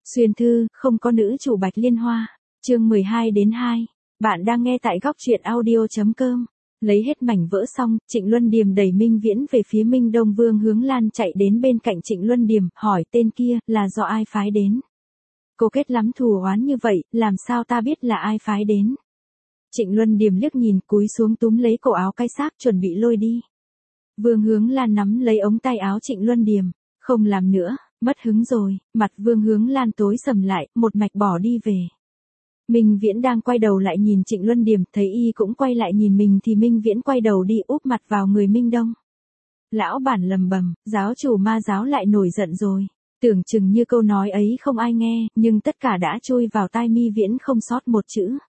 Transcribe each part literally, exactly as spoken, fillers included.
Xuyên thư, không có nữ chủ Bạch Liên Hoa. Chương mười hai đến hai. Bạn đang nghe tại góc truyện audio chấm com. Lấy hết mảnh vỡ xong, Trịnh Luân Điềm đẩy Minh Viễn về phía Minh Đông Vương Hướng Lan chạy đến bên cạnh Trịnh Luân Điềm, hỏi tên kia, là do ai phái đến? Cô kết lắm thù oán như vậy, làm sao ta biết là ai phái đến? Trịnh Luân Điềm liếc nhìn cúi xuống túm lấy cổ áo cái xác chuẩn bị lôi đi. Vương Hướng Lan nắm lấy ống tay áo Trịnh Luân Điềm, không làm nữa, mất hứng rồi, mặt Vương Hướng Lan tối sầm lại, một mạch bỏ đi về. Minh Viễn đang quay đầu lại nhìn Trịnh Luân Điềm, thấy y cũng quay lại nhìn mình thì Minh Viễn quay đầu đi úp mặt vào người Minh Đông. Lão bản lầm bầm, giáo chủ ma giáo lại nổi giận rồi. Tưởng chừng như câu nói ấy không ai nghe, nhưng tất cả đã chui vào tai Mi Viễn không sót một chữ.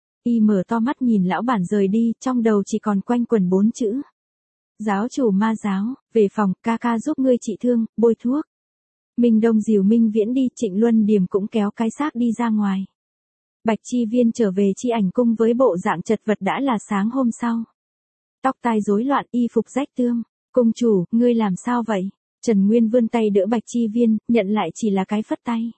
Y mở to mắt nhìn lão bản rời đi, trong đầu chỉ còn quanh quẩn bốn chữ. Giáo chủ ma giáo, về phòng, ca ca giúp ngươi trị thương, bôi thuốc. Minh Đông dìu Minh Viễn đi, Trịnh Luân Điềm cũng kéo cái xác đi ra ngoài. Bạch Chi Viên trở về Chi Ảnh Cung với bộ dạng chật vật đã là sáng hôm sau. Tóc tai rối loạn, y phục rách tươm. Cung chủ, ngươi làm sao vậy? Trần Nguyên vươn tay đỡ Bạch Chi Viên, nhận lại chỉ là cái phất tay.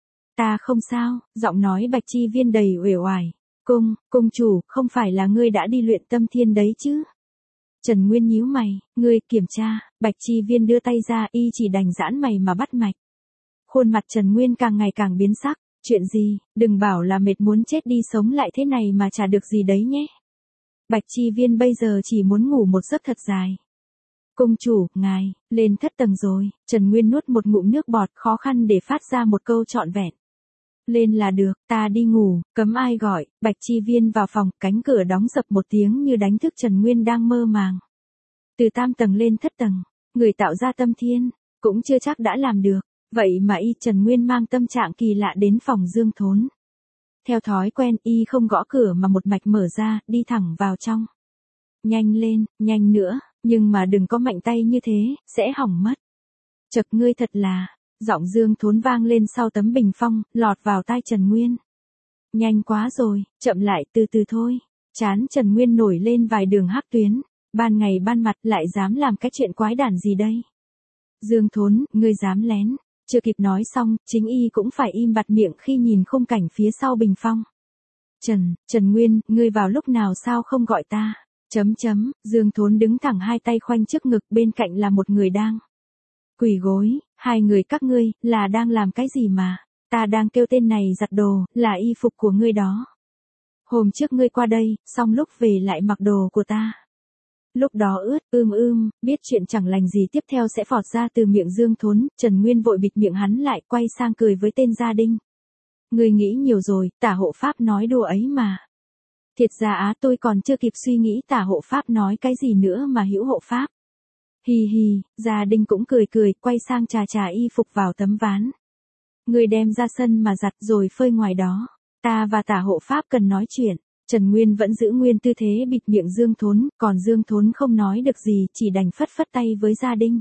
Ta không sao, giọng nói Bạch Chi Viên đầy uể oải. Cung, cung chủ, không phải là ngươi đã đi luyện tâm thiên đấy chứ? Trần Nguyên nhíu mày, ngươi kiểm tra. Bạch Chi Viên đưa tay ra, y chỉ đành giãn mày mà bắt mạch. Khuôn mặt Trần Nguyên càng ngày càng biến sắc. Chuyện gì, đừng bảo là mệt muốn chết đi sống lại thế này mà chả được gì đấy nhé. Bạch Chi Viên bây giờ chỉ muốn ngủ một giấc thật dài. Cung chủ, ngài, lên thất tầng rồi. Trần Nguyên nuốt một ngụm nước bọt, khó khăn để phát ra một câu trọn vẹn. Lên là được, ta đi ngủ, cấm ai gọi. Bạch Chi Viên vào phòng, cánh cửa đóng sập một tiếng như đánh thức Trần Nguyên đang mơ màng. Từ tam tầng lên thất tầng, người tạo ra tâm thiên, cũng chưa chắc đã làm được. Vậy mà y Trần Nguyên mang tâm trạng kỳ lạ đến phòng Dương Thốn. Theo thói quen y không gõ cửa mà một mạch mở ra, đi thẳng vào trong. Nhanh lên, nhanh nữa, nhưng mà đừng có mạnh tay như thế, sẽ hỏng mất. Chật ngươi thật là, giọng Dương Thốn vang lên sau tấm bình phong, lọt vào tai Trần Nguyên. Nhanh quá rồi, chậm lại từ từ thôi. Trán Trần Nguyên nổi lên vài đường hắc tuyến, ban ngày ban mặt lại dám làm cái chuyện quái đản gì đây? Dương Thốn, ngươi dám lén. Chưa kịp nói xong, chính y cũng phải im bặt miệng khi nhìn khung cảnh phía sau bình phong. Trần, Trần Nguyên, ngươi vào lúc nào sao không gọi ta? Chấm chấm, Dương Thốn đứng thẳng hai tay khoanh trước ngực, bên cạnh là một người đang quỳ gối. Hai người các ngươi, là đang làm cái gì mà? Ta đang kêu tên này giặt đồ, là y phục của ngươi đó. Hôm trước ngươi qua đây, xong lúc về lại mặc đồ của ta. Lúc đó ướt, ưm ưm, biết chuyện chẳng lành gì tiếp theo sẽ phọt ra từ miệng Dương Thốn, Trần Nguyên vội bịt miệng hắn lại, quay sang cười với tên gia đình. Ngươi nghĩ nhiều rồi, tả hộ pháp nói đùa ấy mà. Thiệt ra á tôi còn chưa kịp suy nghĩ tả hộ pháp nói cái gì nữa mà hữu hộ pháp. Hì hì, gia đình cũng cười cười, quay sang trà trà y phục vào tấm ván. Ngươi đem ra sân mà giặt rồi phơi ngoài đó. Ta và tả hộ pháp cần nói chuyện. Trần Nguyên vẫn giữ nguyên tư thế bịt miệng Dương Thốn, còn Dương Thốn không nói được gì, chỉ đành phất phất tay với gia đình.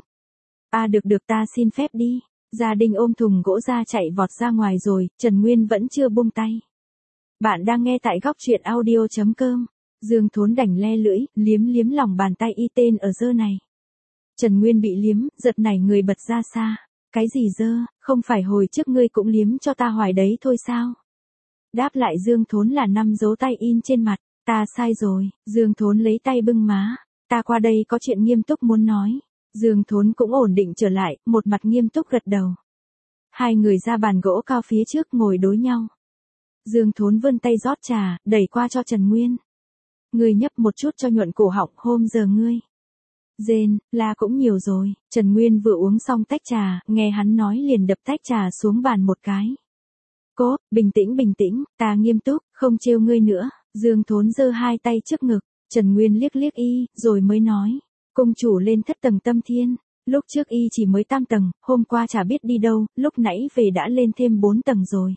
À được được ta xin phép đi. Gia đình ôm thùng gỗ ra chạy vọt ra ngoài rồi, Trần Nguyên vẫn chưa buông tay. Bạn đang nghe tại góc truyện audio chấm com. Dương Thốn đành le lưỡi, liếm liếm lòng bàn tay y tên ở dơ này. Trần Nguyên bị liếm, giật nảy người bật ra xa. Cái gì dơ, không phải hồi trước ngươi cũng liếm cho ta hoài đấy thôi sao? Đáp lại Dương Thốn là năm dấu tay in trên mặt. Ta sai rồi. Dương Thốn lấy tay bưng má. Ta qua đây có chuyện nghiêm túc muốn nói. Dương Thốn cũng ổn định trở lại, một mặt nghiêm túc gật đầu. Hai người ra bàn gỗ cao phía trước ngồi đối nhau. Dương Thốn vươn tay rót trà, đẩy qua cho Trần Nguyên. Ngươi nhấp một chút cho nhuận cổ họng, hôm giờ ngươi. Rên, la cũng nhiều rồi. Trần Nguyên vừa uống xong tách trà, nghe hắn nói liền đập tách trà xuống bàn một cái. Cố, bình tĩnh bình tĩnh, ta nghiêm túc, không trêu ngươi nữa. Dương Thốn giơ hai tay trước ngực, Trần Nguyên liếc liếc y, rồi mới nói. Cung chủ lên thất tầng tâm thiên, lúc trước y chỉ mới tam tầng, hôm qua chả biết đi đâu, lúc nãy về đã lên thêm bốn tầng rồi.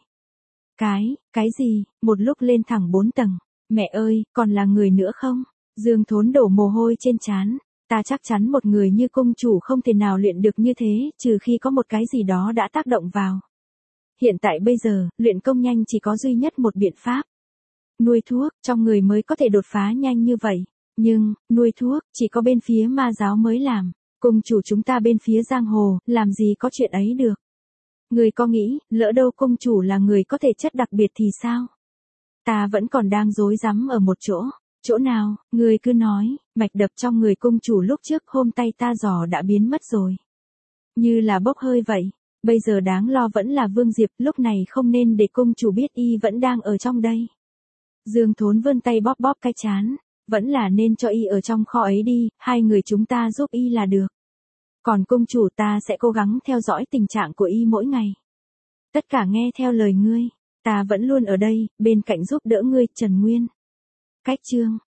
Cái, cái gì, một lúc lên thẳng bốn tầng, mẹ ơi, còn là người nữa không? Dương Thốn đổ mồ hôi trên trán, ta chắc chắn một người như cung chủ không thể nào luyện được như thế, trừ khi có một cái gì đó đã tác động vào. Hiện tại bây giờ, luyện công nhanh chỉ có duy nhất một biện pháp. Nuôi thuốc, trong người mới có thể đột phá nhanh như vậy. Nhưng, nuôi thuốc, chỉ có bên phía ma giáo mới làm. Cung chủ chúng ta bên phía giang hồ, làm gì có chuyện ấy được. Ngươi có nghĩ, lỡ đâu công chủ là người có thể chất đặc biệt thì sao? Ta vẫn còn đang rối rắm ở một chỗ. Chỗ nào, ngươi cứ nói, mạch đập trong người công chủ lúc trước hôm tay ta dò đã biến mất rồi. Như là bốc hơi vậy. Bây giờ đáng lo vẫn là Vương Diệp, lúc này không nên để công chủ biết y vẫn đang ở trong đây. Dương Thốn vươn tay bóp bóp cái trán. Vẫn là nên cho y ở trong kho ấy đi, hai người chúng ta giúp y là được. Còn công chủ ta sẽ cố gắng theo dõi tình trạng của y mỗi ngày. Tất cả nghe theo lời ngươi, ta vẫn luôn ở đây, bên cạnh giúp đỡ ngươi, Trần Nguyên. Cách chương